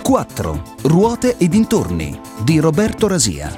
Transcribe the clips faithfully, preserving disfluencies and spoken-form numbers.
quattro. Ruote e dintorni di Roberto Rasia.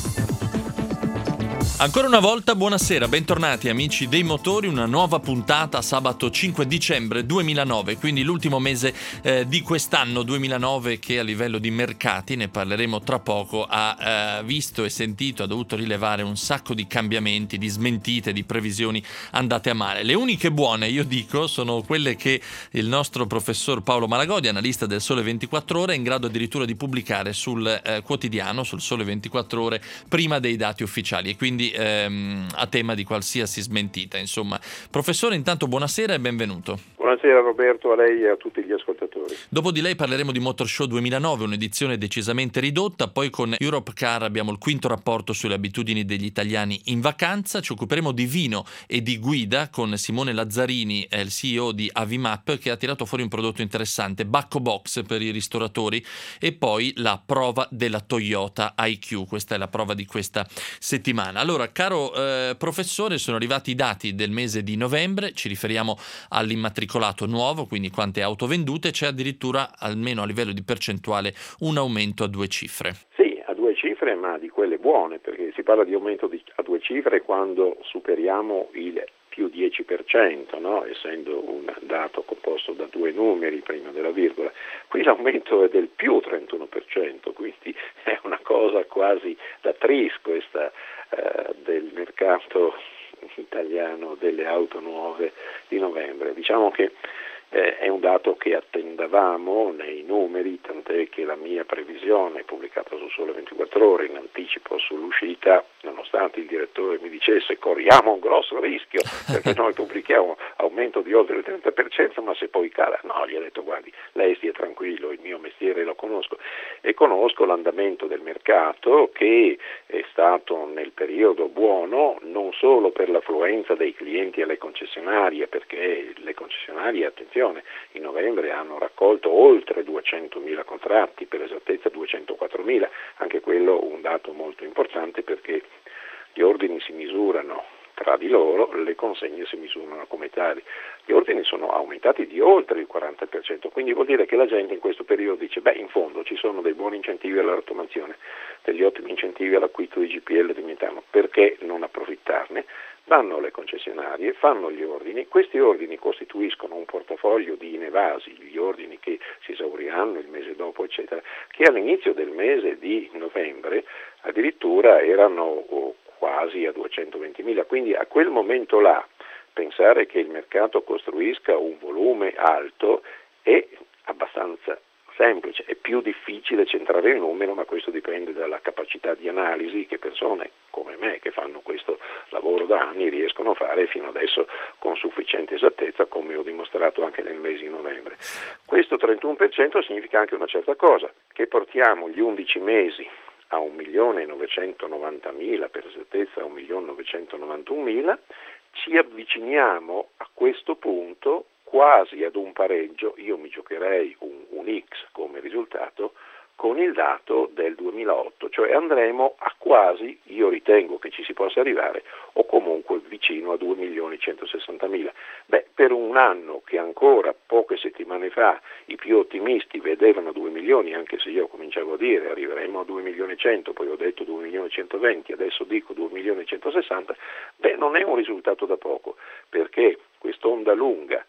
Ancora una volta buonasera, bentornati amici dei motori, una nuova puntata sabato cinque dicembre duemilanove, quindi l'ultimo mese eh, di quest'anno duemilanove che a livello di mercati, ne parleremo tra poco, ha eh, visto e sentito, ha dovuto rilevare un sacco di cambiamenti, di smentite, di previsioni andate a male. Le uniche buone, io dico, sono quelle che il nostro professor Paolo Malagodi, analista del Sole ventiquattro Ore, è in grado addirittura di pubblicare sul eh, quotidiano, sul Sole ventiquattro Ore, prima dei dati ufficiali, e quindi Ehm, a tema di qualsiasi smentita. Insomma, professore, intanto buonasera e benvenuto. Buonasera Roberto, a lei e a tutti gli ascoltatori. Dopo di lei parleremo di Motor Show duemilanove, un'edizione decisamente ridotta. Poi con Europcar abbiamo il quinto rapporto sulle abitudini degli italiani in vacanza. Ci occuperemo di vino e di guida con Simone Lazzarini, il C E O di Avimap, che ha tirato fuori un prodotto interessante, Bacco Box per i ristoratori, e poi la prova della Toyota I Q. Questa è la prova di questa settimana. Allora, caro eh, professore, sono arrivati i dati del mese di novembre, ci riferiamo all'immatricolato nuovo, quindi quante auto vendute. C'è addirittura, almeno a livello di percentuale, un aumento a due cifre. Sì, a due cifre, ma di quelle buone, perché si parla di aumento di, a due cifre quando superiamo il più dieci per cento, no? Essendo un dato composto da due numeri prima della virgola. Qui l'aumento è del più trentuno per cento, quindi è una cosa quasi da tris questa eh, del mercato italiano delle auto nuove di novembre. Diciamo che eh, è un dato che attendavamo nei numeri, tant'è che la mia previsione pubblicata su Sole ventiquattro Ore in anticipo sull'uscita, nonostante il direttore mi dicesse corriamo un grosso rischio perché noi pubblichiamo aumento di oltre il trenta per cento, ma se poi cala, no, gli ho detto guardi, lei stia tranquillo, il mio mestiere lo conosco e conosco l'andamento del mercato, che è stato nel periodo buono non solo per l'affluenza dei clienti alle concessionarie, perché le concessionarie, attenzione, in novembre hanno raccolto oltre duecentomila contratti, per esattezza duecentoquattromila, anche quello un dato molto importante perché gli ordini si misurano tra di loro, le consegne si misurano come tali. Gli ordini sono aumentati di oltre il quaranta per cento, quindi vuol dire che la gente in questo periodo dice beh, in fondo ci sono dei buoni incentivi alla rottamazione, degli ottimi incentivi all'acquisto di G P L di metano, perché non approfittarne? Vanno alle concessionarie, fanno gli ordini, questi ordini costituiscono un portafoglio di inevasi, gli ordini che si esauriranno il mese dopo, eccetera, che all'inizio del mese di novembre addirittura erano quasi a duecentoventimila, quindi a quel momento là pensare che il mercato costruisca un volume alto è abbastanza semplice, è più difficile centrare il numero, ma questo dipende dalla capacità di analisi che persone come me che fanno questo lavoro da anni riescono a fare fino adesso con sufficiente esattezza, come ho dimostrato anche nel mese di novembre. Questo trentuno per cento significa anche una certa cosa, che portiamo gli undici mesi a un milione novecentonovantamila, per esattezza a un milione novecentonovantunmila, ci avviciniamo a questo punto quasi ad un pareggio, io mi giocherei un, un X come risultato, con il dato del duemilaotto, cioè andremo a quasi, io ritengo che ci si possa arrivare, o comunque vicino a due milioni centosessantamila. Beh, per un anno che ancora poche settimane fa i più ottimisti vedevano due milioni, anche se io cominciavo a dire arriveremo a due milioni e cento, poi ho detto due milioni e centoventi, adesso dico due milioni e centosessanta, beh, non è un risultato da poco, perché quest'onda lunga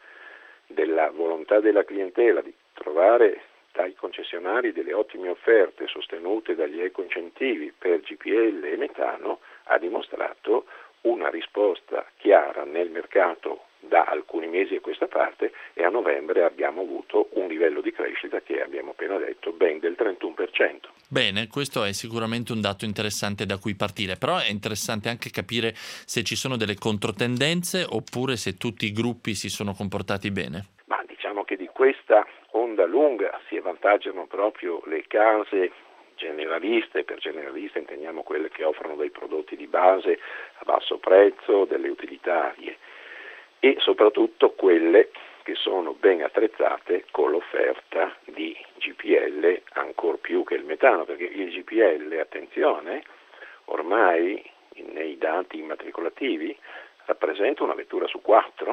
della volontà della clientela di trovare dai concessionari delle ottime offerte sostenute dagli ecoincentivi per G P L e metano ha dimostrato una risposta chiara nel mercato da alcuni mesi a questa parte, e a novembre abbiamo avuto un livello di crescita che abbiamo appena detto ben del trentuno per cento. Bene, questo è sicuramente un dato interessante da cui partire, però è interessante anche capire se ci sono delle controtendenze oppure se tutti i gruppi si sono comportati bene. Ma diciamo che di questa onda lunga si avvantaggiano proprio le case generaliste. Per generaliste intendiamo quelle che offrono dei prodotti di base a basso prezzo, delle utilitarie, e soprattutto quelle che sono ben attrezzate con l'offerta di G P L ancor più che il metano, perché il G P L, attenzione, ormai nei dati immatricolativi rappresenta una vettura su quattro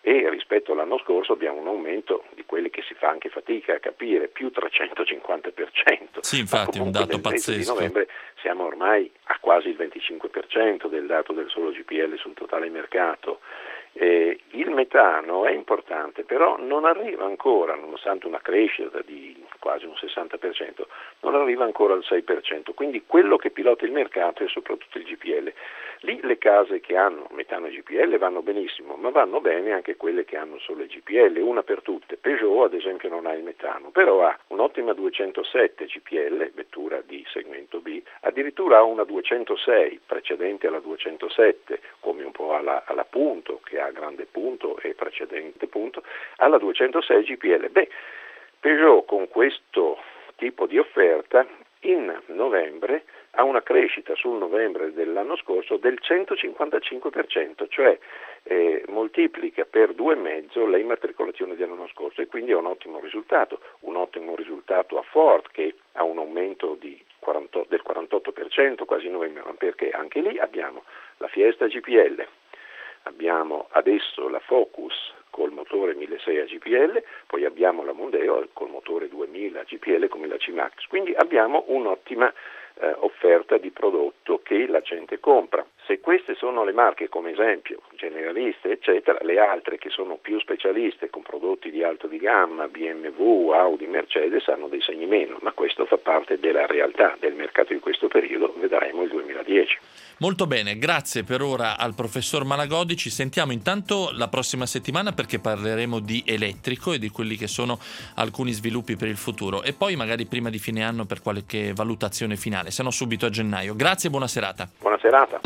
e rispetto all'anno scorso abbiamo un aumento di quelli che si fa anche fatica a capire, più trecentocinquanta per cento. Sì, infatti è un dato nel mese pazzesco. di novembre siamo ormai a quasi il venticinque per cento del dato del solo G P L sul totale mercato. Eh, il metano è importante, però non arriva ancora, nonostante una crescita di quasi un sessanta per cento, non arriva ancora al sei per cento, quindi quello che pilota il mercato è soprattutto il G P L. Lì le case che hanno metano e G P L vanno benissimo, ma vanno bene anche quelle che hanno solo il G P L, una per tutte. Peugeot ad esempio non ha il metano, però ha un'ottima duecentosette G P L, vettura di segmento B, addirittura ha una duecentosei precedente alla duecentosette, come un po' alla, alla Punto, che ha grande Punto e precedente Punto, alla duecentosei G P L. Beh, Peugeot con questo tipo di offerta in novembre ha una crescita sul novembre dell'anno scorso del centocinquantacinque per cento, cioè eh, moltiplica per due e mezzo le immatricolazioni dell'anno scorso, e quindi è un ottimo risultato, un ottimo risultato a Ford che ha un aumento di quaranta, del quarantotto per cento, quasi nove, perché anche lì abbiamo la Fiesta G P L, abbiamo adesso la Focus col motore milleseicento a G P L, poi abbiamo la Mondeo col motore duemila a G P L come la C-Max, quindi abbiamo un'ottima eh, offerta di prodotto che la gente compra. Se queste sono le marche come esempio, generaliste eccetera, le altre che sono più specialiste con prodotti di alto di gamma, B M W, Audi, Mercedes hanno dei segni meno, ma questo fa parte della realtà del mercato di questo periodo, vedremo il duemiladieci. Molto bene, grazie per ora al professor Malagodi, ci sentiamo intanto la prossima settimana perché parleremo di elettrico e di quelli che sono alcuni sviluppi per il futuro e poi magari prima di fine anno per qualche valutazione finale, se no subito a gennaio. Grazie e buona serata. Buona serata.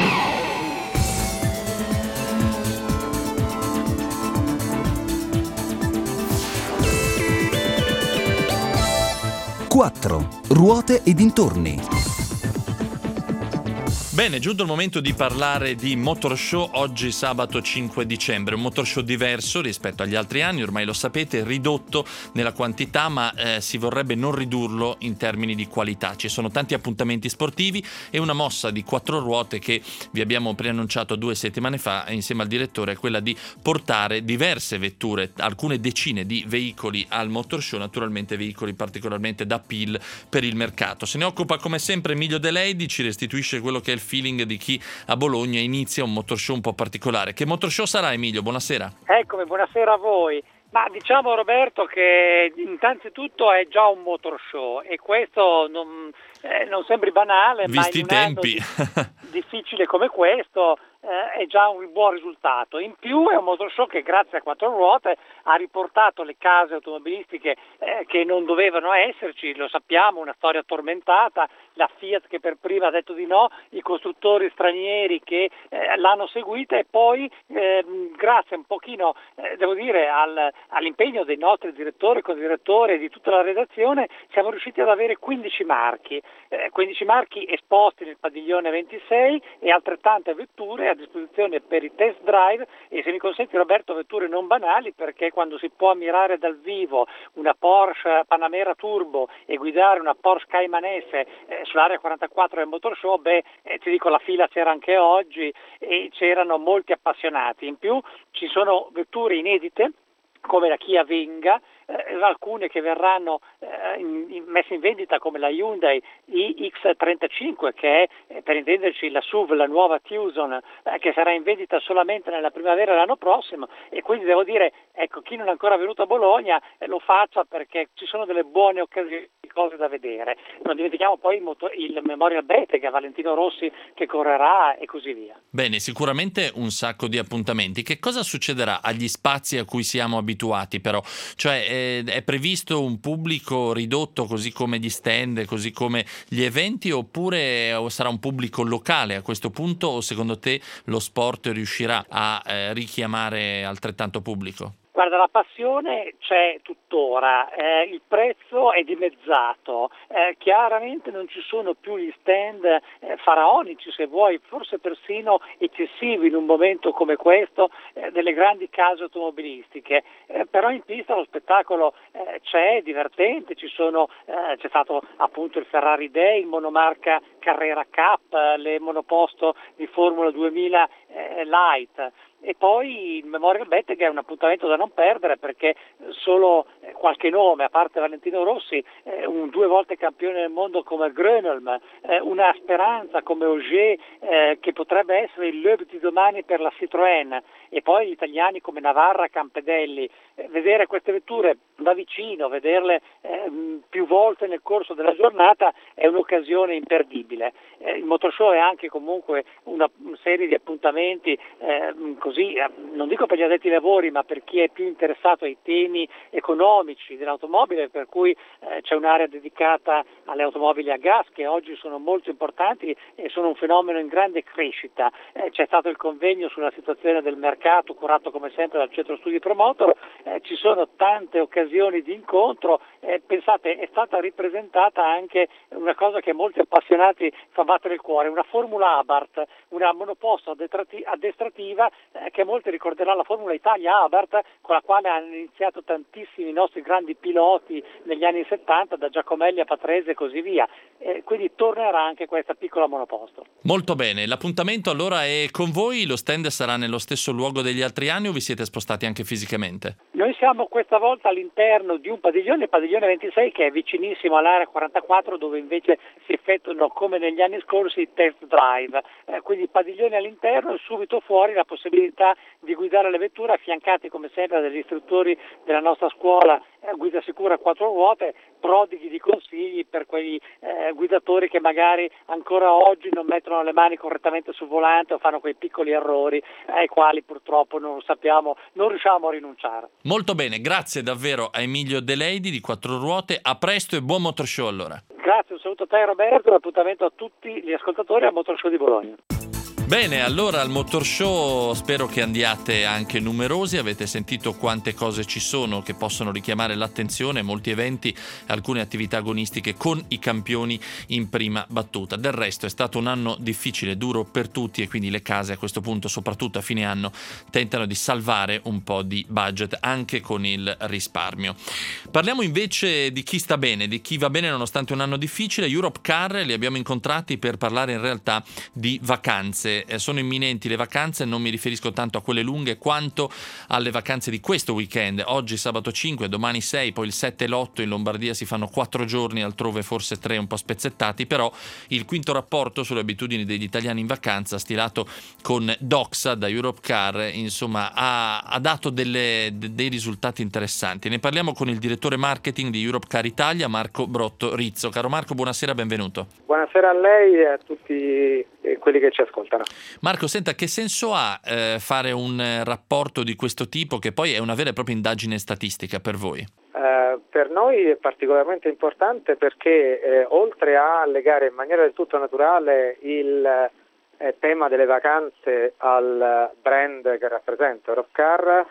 quattro. Ruote e dintorni. Bene, è giunto il momento di parlare di Motor Show oggi sabato cinque dicembre, un Motor Show diverso rispetto agli altri anni, ormai lo sapete, ridotto nella quantità ma eh, si vorrebbe non ridurlo in termini di qualità. Ci sono tanti appuntamenti sportivi e una mossa di quattro ruote che vi abbiamo preannunciato due settimane fa insieme al direttore è quella di portare diverse vetture, alcune decine di veicoli al Motor Show, naturalmente veicoli particolarmente da appeal per il mercato. Se ne occupa come sempre Emilio De Leidi, ci restituisce quello che è il feeling di chi a Bologna inizia un motor show un po' particolare. Che motor show sarà, Emilio? Buonasera. Eccomi, buonasera a voi. Ma diciamo, Roberto, che innanzitutto è già un motor show e questo non, eh, non sembri banale, visti i tempi di, difficile come questo eh, è già un buon risultato. In più è un motor show che grazie a quattro ruote ha riportato le case automobilistiche eh, che non dovevano esserci, lo sappiamo, una storia tormentata, la Fiat che per prima ha detto di no, i costruttori stranieri che eh, l'hanno seguita e poi eh, grazie un pochino, eh, devo dire, al, all'impegno dei nostri direttori, co-direttori e di tutta la redazione siamo riusciti ad avere quindici marchi, eh, quindici marchi esposti nel padiglione ventisei e altrettante vetture a disposizione per i test drive e, se mi consenti Roberto, vetture non banali, perché quando si può ammirare dal vivo una Porsche Panamera Turbo e guidare una Porsche Cayman S eh, sull'area quarantaquattro del Motor Show, beh, eh, ti dico, la fila c'era anche oggi e c'erano molti appassionati. In più ci sono vetture inedite come la Kia Venga, eh, alcune che verranno eh, in, in, messe in vendita come la Hyundai i X trentacinque, che è eh, per intenderci la S U V, la nuova Tucson, eh, che sarà in vendita solamente nella primavera l'anno prossimo, e quindi devo dire, ecco, chi non è ancora venuto a Bologna eh, lo faccia, perché ci sono delle buone occasioni, cose da vedere. Non dimentichiamo poi il, motor, il Memorial Bettega, Valentino Rossi che correrà e così via. Bene, sicuramente un sacco di appuntamenti. Che cosa succederà agli spazi a cui siamo abituati però? Cioè eh, è previsto un pubblico ridotto così come gli stand, così come gli eventi, oppure sarà un pubblico locale a questo punto, o secondo te lo sport riuscirà a eh, richiamare altrettanto pubblico? Guarda, la passione c'è tuttora, eh, il prezzo è dimezzato, eh, chiaramente non ci sono più gli stand eh, faraonici, se vuoi, forse persino eccessivi in un momento come questo eh, delle grandi case automobilistiche, eh, però in pista lo spettacolo eh, c'è, è divertente, ci sono, eh, c'è stato appunto il Ferrari Day, il monomarca Carrera Cup, le monoposto di Formula duemila eh, light. E poi il Memorial Betting è un appuntamento da non perdere, perché solo qualche nome, a parte Valentino Rossi, eh, un due volte campione del mondo come Grönholm, eh, una speranza come Ogier, eh, che potrebbe essere il Loeb di domani per la Citroën, e poi gli italiani come Navarra, Campedelli. Eh, vedere queste vetture da vicino, vederle eh, più volte nel corso della giornata è un'occasione imperdibile. Eh, il Motor Show è anche comunque una, una serie di appuntamenti eh, così, eh, non dico per gli addetti ai lavori, ma per chi è più interessato ai temi economici dell'automobile, per cui eh, c'è un'area dedicata alle automobili a gas che oggi sono molto importanti e sono un fenomeno in grande crescita. Eh, c'è stato il convegno sulla situazione del mercato curato come sempre dal Centro Studi Promotor, eh, ci sono tante occasioni di incontro, eh, pensate è stata ripresentata anche una cosa che a molti appassionati fa battere il cuore, una Formula Abarth, una monoposto addestrativa eh, che a molti ricorderà la Formula Italia Abarth, con la quale hanno iniziato tantissimi nostri grandi piloti negli anni settanta, da Giacomelli a Patrese e così via, eh, quindi tornerà anche questa piccola monoposto. Molto bene, l'appuntamento allora è con voi, lo stand sarà nello stesso luogo degli altri anni o vi siete spostati anche fisicamente? Noi siamo questa volta all'interno di un padiglione, il padiglione ventisei, che è vicinissimo all'area quarantaquattro, dove invece si effettuano come negli anni scorsi i test drive, eh, quindi padiglione all'interno e subito fuori la possibilità di guidare le vetture affiancati come sempre dagli istruttori della nostra scuola eh, guida sicura a quattro ruote, prodighi di consigli per quei eh, guidatori che magari ancora oggi non mettono le mani correttamente sul volante o fanno quei piccoli errori ai quali purtroppo non sappiamo, non riusciamo a rinunciare. Molto bene, grazie davvero a Emilio De Leidi di Quattro Ruote, a presto e buon Motor Show allora. Grazie, un saluto a te Roberto e appuntamento a tutti gli ascoltatori al Motor Show di Bologna. Bene, allora al Motor Show spero che andiate anche numerosi, avete sentito quante cose ci sono che possono richiamare l'attenzione, molti eventi, alcune attività agonistiche con i campioni in prima battuta. Del resto è stato un anno difficile, duro per tutti e quindi le case a questo punto, soprattutto a fine anno, tentano di salvare un po' di budget anche con il risparmio. Parliamo invece di chi sta bene, di chi va bene nonostante un anno difficile. Europcar li abbiamo incontrati per parlare in realtà di vacanze. Sono imminenti le vacanze, non mi riferisco tanto a quelle lunghe quanto alle vacanze di questo weekend. Oggi sabato cinque, domani sei, poi il sette e l'otto in Lombardia si fanno quattro giorni, altrove forse tre un po' spezzettati, però il quinto rapporto sulle abitudini degli italiani in vacanza stilato con Doxa da Europcar insomma ha, ha dato delle, de, dei risultati interessanti. Ne parliamo con il direttore marketing di Europcar Italia, Marco Brotto Rizzo. Caro Marco, buonasera, benvenuto. Buonasera a lei e a tutti quelli che ci ascoltano. Marco, senta, che senso ha eh, fare un eh, rapporto di questo tipo, che poi è una vera e propria indagine statistica per voi? Eh, per noi è particolarmente importante perché eh, oltre a legare in maniera del tutto naturale il eh, tema delle vacanze al brand che rappresenta Europcar,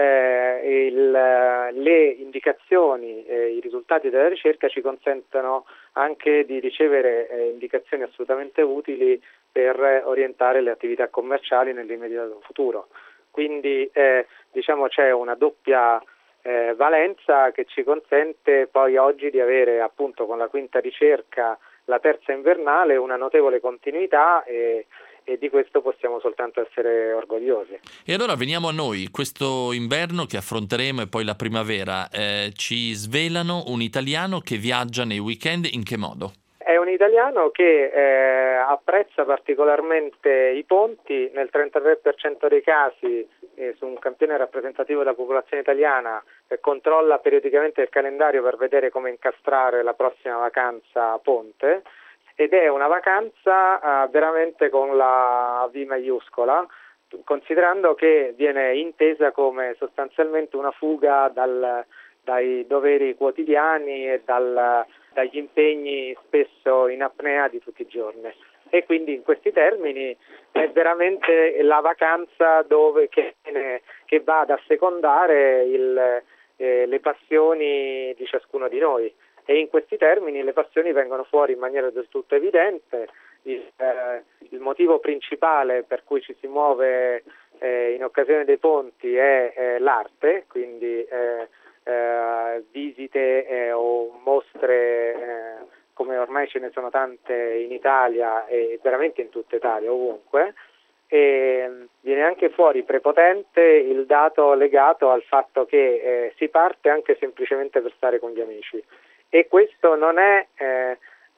eh, il, le indicazioni e i risultati della ricerca ci consentono anche di ricevere eh, indicazioni assolutamente utili per orientare le attività commerciali nell'immediato futuro. Quindi eh, diciamo c'è una doppia eh, valenza che ci consente poi oggi di avere appunto con la quinta ricerca, la terza invernale, una notevole continuità e, e di questo possiamo soltanto essere orgogliosi. E allora veniamo a noi, questo inverno che affronteremo e poi la primavera, eh, ci svelano un italiano che viaggia nei weekend in che modo? È un italiano che eh, apprezza particolarmente i ponti, nel trentatré per cento dei casi eh, su un campione rappresentativo della popolazione italiana eh, controlla periodicamente il calendario per vedere come incastrare la prossima vacanza a ponte ed è una vacanza eh, veramente con la V maiuscola, considerando che viene intesa come sostanzialmente una fuga dal, dai doveri quotidiani e dal dagli impegni spesso in apnea di tutti i giorni e quindi in questi termini è veramente la vacanza dove che, che va ad assecondare il, eh, le passioni di ciascuno di noi e in questi termini le passioni vengono fuori in maniera del tutto evidente. Il, eh, il motivo principale per cui ci si muove eh, in occasione dei ponti è, è l'arte, quindi eh, Eh, visite eh, o mostre eh, come ormai ce ne sono tante in Italia e veramente in tutta Italia, ovunque, e, viene anche fuori prepotente il dato legato al fatto che eh, si parte anche semplicemente per stare con gli amici, e questo non è, eh,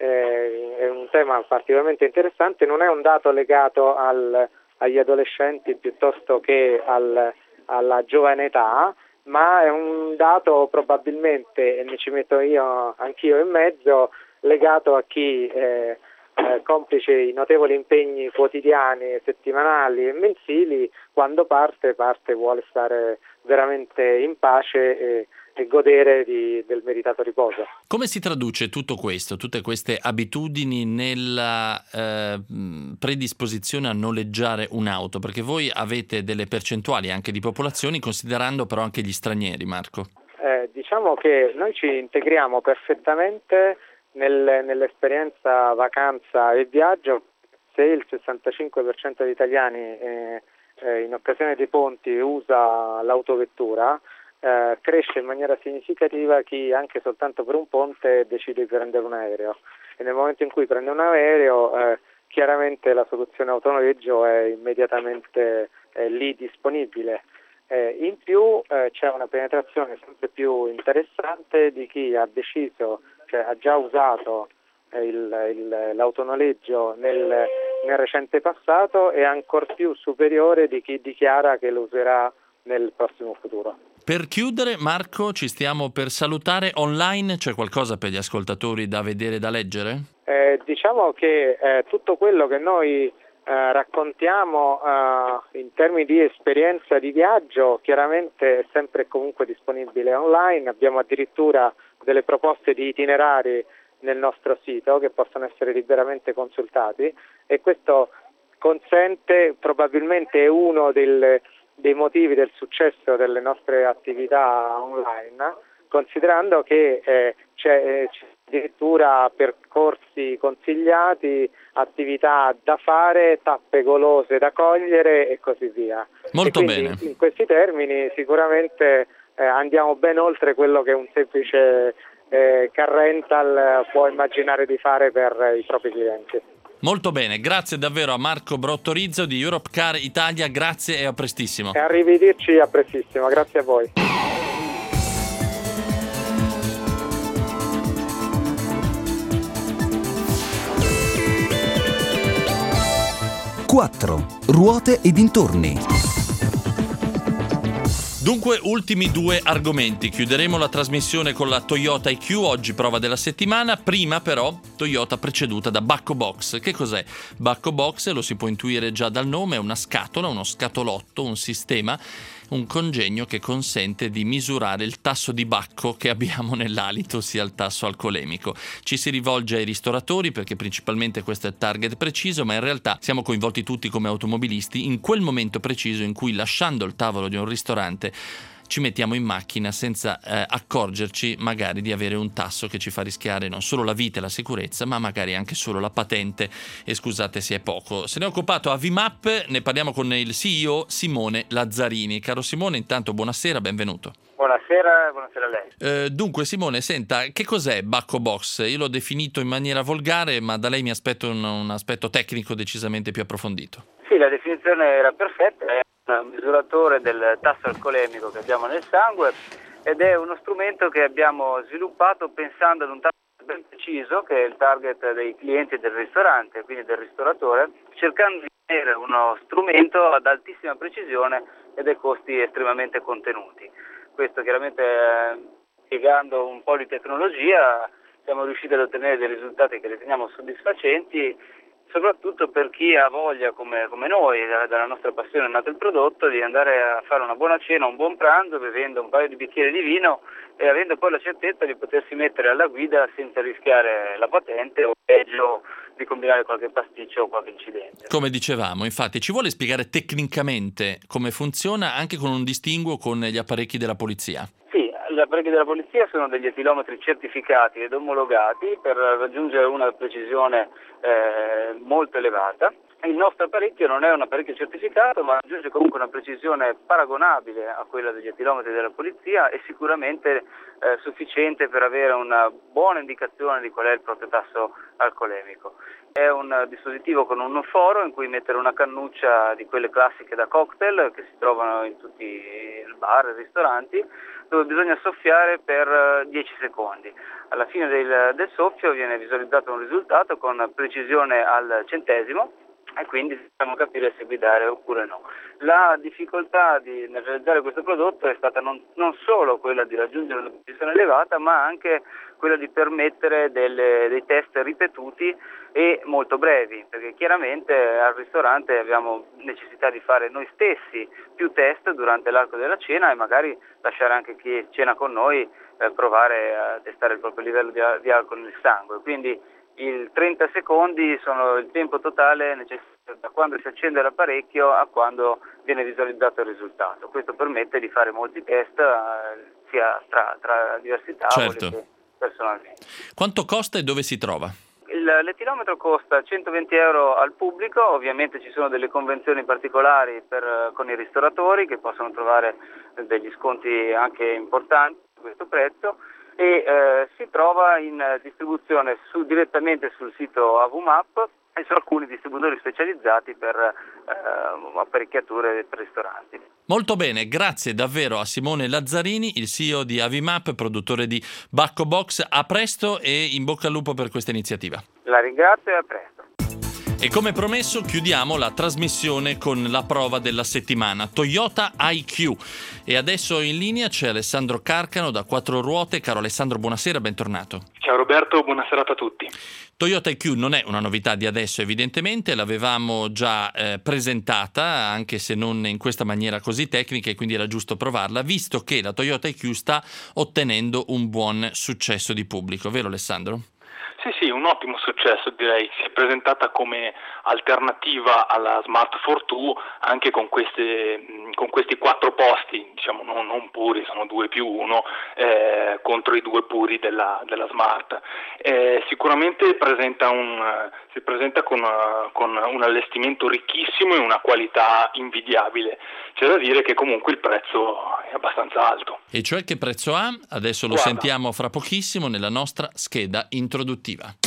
eh, è un tema particolarmente interessante, non è un dato legato al, agli adolescenti piuttosto che al, alla giovane età, ma è un dato probabilmente, e mi ci metto io anch'io in mezzo, legato a chi eh, eh, complice i notevoli impegni quotidiani, settimanali e mensili, quando parte, parte vuole stare veramente in pace e, e godere di, del meritato riposo. Come si traduce tutto questo, tutte queste abitudini nella eh, predisposizione a noleggiare un'auto? Perché voi avete delle percentuali anche di popolazioni, considerando però anche gli stranieri, Marco. Eh, diciamo che noi ci integriamo perfettamente nel, nell'esperienza vacanza e viaggio. Se il sessantacinque per cento degli italiani eh, eh, in occasione dei ponti usa l'autovettura, eh, cresce in maniera significativa chi anche soltanto per un ponte decide di prendere un aereo, e nel momento in cui prende un aereo eh, chiaramente la soluzione autonoleggio è immediatamente eh, lì disponibile. Eh, in più eh, c'è una penetrazione sempre più interessante di chi ha deciso, cioè ha già usato eh, il, il, l'autonoleggio nel, nel recente passato, e ancor più superiore di chi dichiara che lo userà nel prossimo futuro. Per chiudere, Marco, ci stiamo per salutare. Online c'è qualcosa per gli ascoltatori da vedere, da leggere? Eh, diciamo che eh, tutto quello che noi Eh, raccontiamo eh, in termini di esperienza di viaggio chiaramente è sempre e comunque disponibile online. Abbiamo addirittura delle proposte di itinerari nel nostro sito che possono essere liberamente consultati, e questo consente, probabilmente è uno del, dei motivi del successo delle nostre attività online, considerando che eh, c'è, eh, c'è addirittura percorsi consigliati, attività da fare, tappe golose da cogliere e così via. Molto e quindi, bene. In questi termini sicuramente eh, andiamo ben oltre quello che un semplice eh, car rental può immaginare di fare per eh, i propri clienti. Molto bene, grazie davvero a Marco Brottorizzo di Europcar Italia, grazie e a prestissimo. E arrivederci, a prestissimo, grazie a voi. quattro. Ruote e dintorni. Dunque, ultimi due argomenti. Chiuderemo la trasmissione con la Toyota I Q, oggi prova della settimana. Prima però Toyota preceduta da Bacco Box. Che cos'è? Bacco Box, lo si può intuire già dal nome, è una scatola, uno scatolotto, un sistema, un congegno che consente di misurare il tasso di bacco che abbiamo nell'alito, ossia il tasso alcolemico. Ci si rivolge ai ristoratori perché principalmente questo è il target preciso, ma in realtà siamo coinvolti tutti come automobilisti in quel momento preciso in cui, lasciando il tavolo di un ristorante, ci mettiamo in macchina senza eh, accorgerci magari di avere un tasso che ci fa rischiare non solo la vita e la sicurezza, ma magari anche solo la patente, e scusate se è poco. Se ne è occupato Avimap, ne parliamo con il C E O Simone Lazzarini. Caro Simone, intanto buonasera, benvenuto. Buonasera, buonasera a lei. Eh, dunque Simone, senta, che cos'è Bacco Box? Io l'ho definito in maniera volgare, ma da lei mi aspetto un, un aspetto tecnico decisamente più approfondito. Sì, la definizione era perfetta, è un misuratore del tasso alcolemico che abbiamo nel sangue, ed è uno strumento che abbiamo sviluppato pensando ad un tasso ben preciso, che è il target dei clienti del ristorante, quindi del ristoratore, cercando di avere uno strumento ad altissima precisione e dai costi estremamente contenuti. Questo chiaramente eh, spiegando un po' di tecnologia siamo riusciti ad ottenere dei risultati che riteniamo soddisfacenti, soprattutto per chi ha voglia, come, come noi, dalla nostra passione è nato il prodotto, di andare a fare una buona cena, un buon pranzo, bevendo un paio di bicchieri di vino e avendo poi la certezza di potersi mettere alla guida senza rischiare la patente o peggio di combinare qualche pasticcio o qualche incidente. Come dicevamo, infatti, ci vuole spiegare tecnicamente come funziona, anche con un distinguo con gli apparecchi della polizia? Sì, gli apparecchi della polizia sono degli etilometri certificati ed omologati per raggiungere una precisione eh, molto elevata, Il nostro apparecchio non è un apparecchio certificato, ma raggiunge comunque una precisione paragonabile a quella degli etilometri della polizia e sicuramente eh, sufficiente per avere una buona indicazione di qual è il proprio tasso alcolemico. È un dispositivo con un foro in cui mettere una cannuccia di quelle classiche da cocktail che si trovano in tutti i bar e ristoranti, dove bisogna soffiare per dieci secondi. Alla fine del, del soffio viene visualizzato un risultato con precisione al centesimo, e quindi possiamo capire se guidare oppure no. La difficoltà di nel realizzare questo prodotto è stata non, non solo quella di raggiungere una precisione elevata, ma anche quella di permettere delle, dei test ripetuti e molto brevi, perché chiaramente al ristorante abbiamo necessità di fare noi stessi più test durante l'arco della cena e magari lasciare anche chi cena con noi eh, provare a testare il proprio livello di, di alcol nel sangue. Quindi il trenta secondi sono il tempo totale necessario da quando si accende l'apparecchio a quando viene visualizzato il risultato. Questo permette di fare molti test eh, sia tra, tra diversi tavoli certo. che personalmente. Quanto costa e dove si trova? Il, l'etilometro costa centoventi euro al pubblico, ovviamente ci sono delle convenzioni particolari per, con i ristoratori che possono trovare degli sconti anche importanti su questo prezzo. E eh, si trova in distribuzione su, direttamente sul sito A V MAP e su alcuni distributori specializzati per eh, apparecchiature per ristoranti. Molto bene, grazie davvero a Simone Lazzarini, il C E O di A V MAP, produttore di Bacco Box. A presto e in bocca al lupo per questa iniziativa. La ringrazio e a presto. E come promesso chiudiamo la trasmissione con la prova della settimana, Toyota I Q. E adesso in linea c'è Alessandro Carcano da Quattro Ruote. Caro Alessandro, buonasera, bentornato. Ciao Roberto, buonasera a tutti. Toyota I Q non è una novità di adesso evidentemente, l'avevamo già eh, presentata anche se non in questa maniera così tecnica e quindi era giusto provarla, visto che la Toyota I Q sta ottenendo un buon successo di pubblico, vero Alessandro? Sì, sì, un ottimo successo direi, si è presentata come alternativa alla Smart Fortwo anche con, queste, con questi quattro posti, diciamo non, non puri, sono due più uno, eh, contro i due puri della, della Smart. Eh, sicuramente presenta un, si presenta con, con un allestimento ricchissimo e una qualità invidiabile, c'è da dire che comunque il prezzo è abbastanza alto. E cioè che prezzo ha? Adesso lo Guarda. sentiamo fra pochissimo nella nostra scheda introduttiva.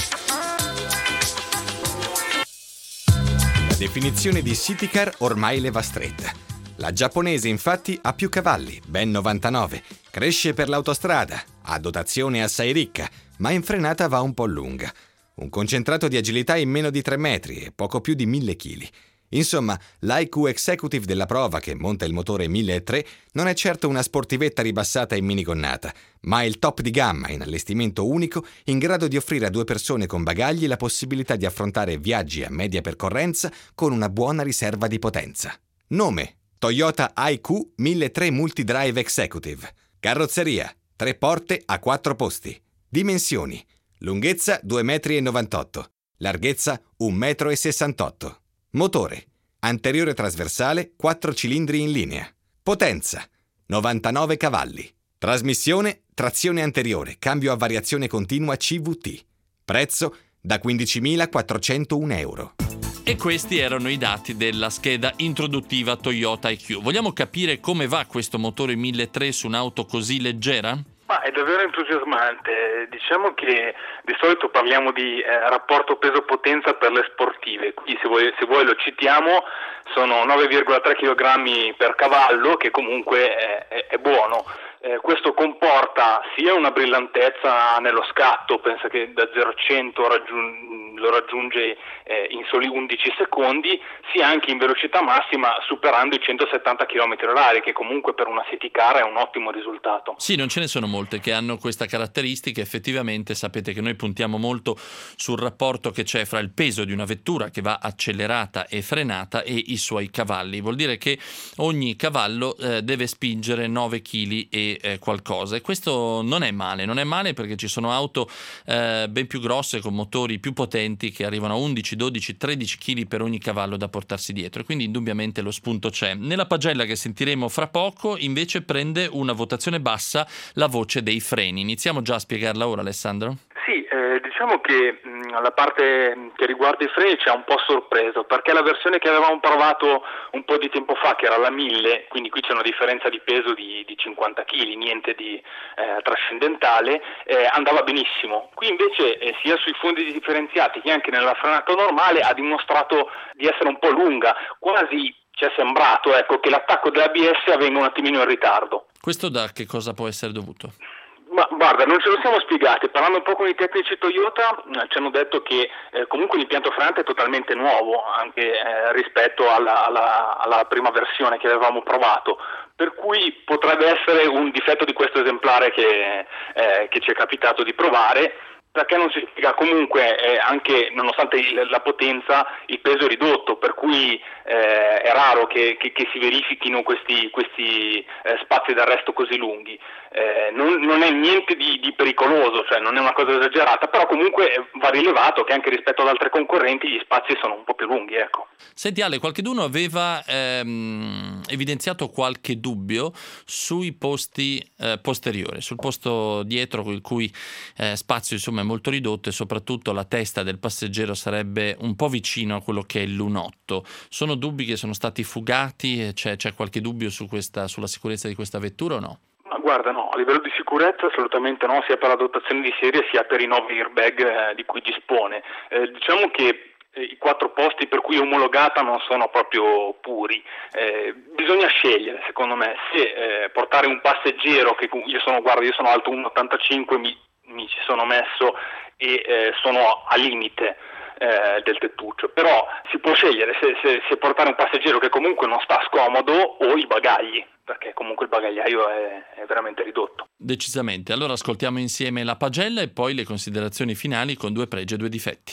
La definizione di city car ormai le va stretta. La giapponese infatti ha più cavalli, ben novantanove, cresce per l'autostrada, ha dotazione assai ricca, ma in frenata va un po' lunga. Un concentrato di agilità in meno di tre metri e poco più di mille chili. Insomma, l'I Q Executive della prova, che monta il motore milletrecento, non è certo una sportivetta ribassata e minigonnata, ma è il top di gamma in allestimento unico in grado di offrire a due persone con bagagli la possibilità di affrontare viaggi a media percorrenza con una buona riserva di potenza. Nome: Toyota I Q milletrecento Multidrive Executive. Carrozzeria: tre porte a quattro posti. Dimensioni: lunghezza due virgola novantotto metri, larghezza un virgola sessantotto metri. Motore: anteriore trasversale, quattro cilindri in linea. Potenza: novantanove cavalli. Trasmissione: trazione anteriore, cambio a variazione continua C V T. Prezzo: da quindicimilaquattrocentouno euro. E questi erano i dati della scheda introduttiva Toyota I Q. Vogliamo capire come va questo motore milletrecento su un'auto così leggera? Ma è davvero entusiasmante, diciamo che di solito parliamo di eh, rapporto peso-potenza per le sportive, qui se vuoi, se vuoi lo citiamo, sono nove virgola tre chilogrammi per cavallo, che comunque è, è, è buono. Eh, questo comporta sia una brillantezza nello scatto, pensa che da zero a cento raggiun- lo raggiunge eh, in soli undici secondi, sia anche in velocità massima superando i centosettanta chilometri orari, che comunque per una city car è un ottimo risultato. Sì, non ce ne sono molte che hanno questa caratteristica. Effettivamente sapete che noi puntiamo molto sul rapporto che c'è fra il peso di una vettura che va accelerata e frenata e i suoi cavalli. Vuol dire che ogni cavallo eh, deve spingere nove chili e eh, qualcosa, e questo non è male, non è male perché ci sono auto eh, ben più grosse con motori più potenti che arrivano a undici, dodici, tredici chili per ogni cavallo da portarsi dietro, e quindi indubbiamente lo spunto c'è. Nella pagella che sentiremo fra poco invece prende una votazione bassa la voce dei freni. Iniziamo già a spiegarla ora, Alessandro? Sì, eh, diciamo che mh, la parte che riguarda i freni ci ha un po' sorpreso, perché la versione che avevamo provato un po' di tempo fa, che era la mille, quindi qui c'è una differenza di peso di, di cinquanta chili, niente di eh, trascendentale, eh, andava benissimo. Qui invece eh, sia sui fondi differenziati che anche nella frenata normale ha dimostrato di essere un po' lunga, quasi ci è sembrato ecco, che l'attacco dell'A B S avvenga un attimino in ritardo. Questo da che cosa può essere dovuto? Ma guarda, non ce lo siamo spiegati. Parlando un po' con i tecnici Toyota eh, ci hanno detto che eh, comunque l'impianto frenante è totalmente nuovo anche eh, rispetto alla, alla, alla prima versione che avevamo provato, per cui potrebbe essere un difetto di questo esemplare che, eh, che ci è capitato di provare, perché non si spiega comunque eh, anche nonostante il, la potenza il peso è ridotto, per cui eh, è raro che, che, che si verifichino questi, questi eh, spazi d'arresto così lunghi. Eh, non, non è niente di, di pericoloso, cioè non è una cosa esagerata, però comunque va rilevato che anche rispetto ad altre concorrenti gli spazi sono un po' più lunghi, ecco. Senti Ale, qualcheduno aveva ehm, evidenziato qualche dubbio sui posti eh, posteriori, sul posto dietro il cui eh, spazio insomma è molto ridotto e soprattutto la testa del passeggero sarebbe un po' vicino a quello che è il lunotto. Sono dubbi che sono stati fugati? C'è, c'è qualche dubbio su questa, sulla sicurezza di questa vettura o no? Ma guarda, no, a livello di sicurezza assolutamente no, sia per la dotazione di serie sia per i nuovi airbag eh, di cui dispone. Eh, diciamo che eh, i quattro posti per cui è omologata non sono proprio puri. Eh, bisogna scegliere, secondo me, se eh, portare un passeggero, che io sono, guarda, io sono alto uno virgola ottantacinque, mi, mi ci sono messo e eh, sono a limite eh, del tettuccio, però si può scegliere se, se, se portare un passeggero che comunque non sta scomodo o i bagagli, perché comunque il bagagliaio è, è veramente ridotto. Decisamente. Allora ascoltiamo insieme la pagella e poi le considerazioni finali con due pregi e due difetti.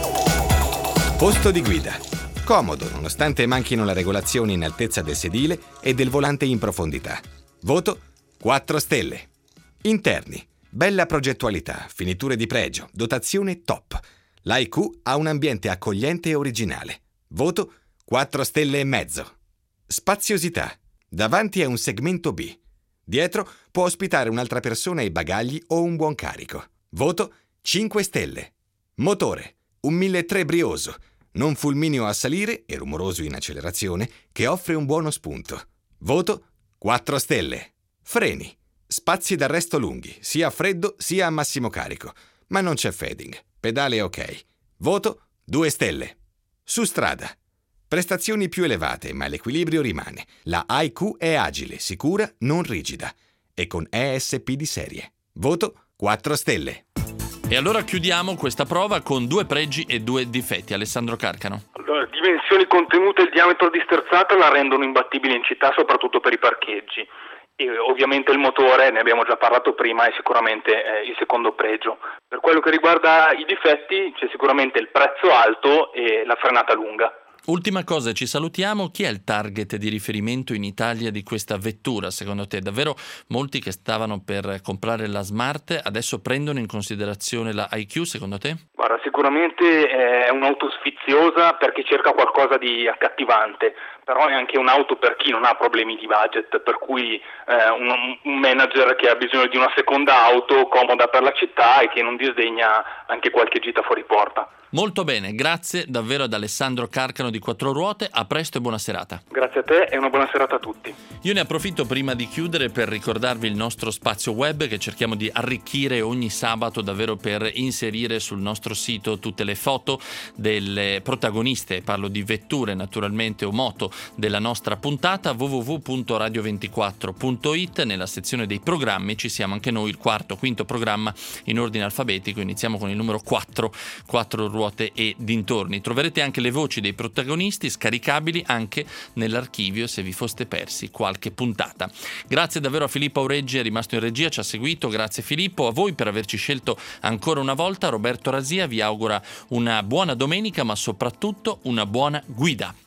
Posto di guida. Comodo, nonostante manchino le regolazioni in altezza del sedile e del volante in profondità. Voto quattro stelle. Interni. Bella progettualità, finiture di pregio, dotazione top. L'I Q ha un ambiente accogliente e originale. Voto quattro stelle e mezzo. Spaziosità. Davanti è un segmento B. Dietro può ospitare un'altra persona e bagagli o un buon carico. Voto cinque stelle. Motore. Un milletrecento brioso, non fulmineo a salire e rumoroso in accelerazione, che offre un buono spunto. Voto quattro stelle. Freni. Spazi d'arresto lunghi, sia a freddo sia a massimo carico, ma non c'è fading. Pedale ok. Voto due stelle. Su strada. Prestazioni più elevate, ma l'equilibrio rimane. La I Q è agile, sicura, non rigida e con E S P di serie. Voto quattro stelle. E allora chiudiamo questa prova con due pregi e due difetti. Alessandro Carcano. Allora, dimensioni contenute e il diametro di sterzata la rendono imbattibile in città, soprattutto per i parcheggi. E ovviamente il motore, ne abbiamo già parlato prima, è sicuramente eh, il secondo pregio. Per quello che riguarda i difetti c'è sicuramente il prezzo alto e la frenata lunga. Ultima cosa, ci salutiamo. Chi è il target di riferimento in Italia di questa vettura, secondo te? Davvero molti che stavano per comprare la Smart adesso prendono in considerazione la I Q, secondo te? Guarda, sicuramente è un'auto sfiziosa per chi cerca qualcosa di accattivante, però è anche un'auto per chi non ha problemi di budget, per cui eh, un, un manager che ha bisogno di una seconda auto comoda per la città e che non disdegna anche qualche gita fuori porta. Molto bene, grazie davvero ad Alessandro Carcano di Quattro Ruote, a presto e buona serata. Grazie a te e una buona serata a tutti. Io ne approfitto prima di chiudere per ricordarvi il nostro spazio web che cerchiamo di arricchire ogni sabato davvero per inserire sul nostro sito tutte le foto delle protagoniste, parlo di vetture naturalmente o moto della nostra puntata, w w w punto radio ventiquattro punto i t. Nella sezione dei programmi ci siamo anche noi, il quarto, quinto programma in ordine alfabetico, iniziamo con il numero quattro, Quattro Ruote e dintorni. Troverete anche le voci dei protagonisti scaricabili anche nell'archivio se vi foste persi qualche puntata. Grazie davvero a Filippo Aureggi, è rimasto in regia, ci ha seguito, grazie Filippo, a voi per averci scelto ancora una volta. Roberto Rasia vi augura una buona domenica ma soprattutto una buona guida.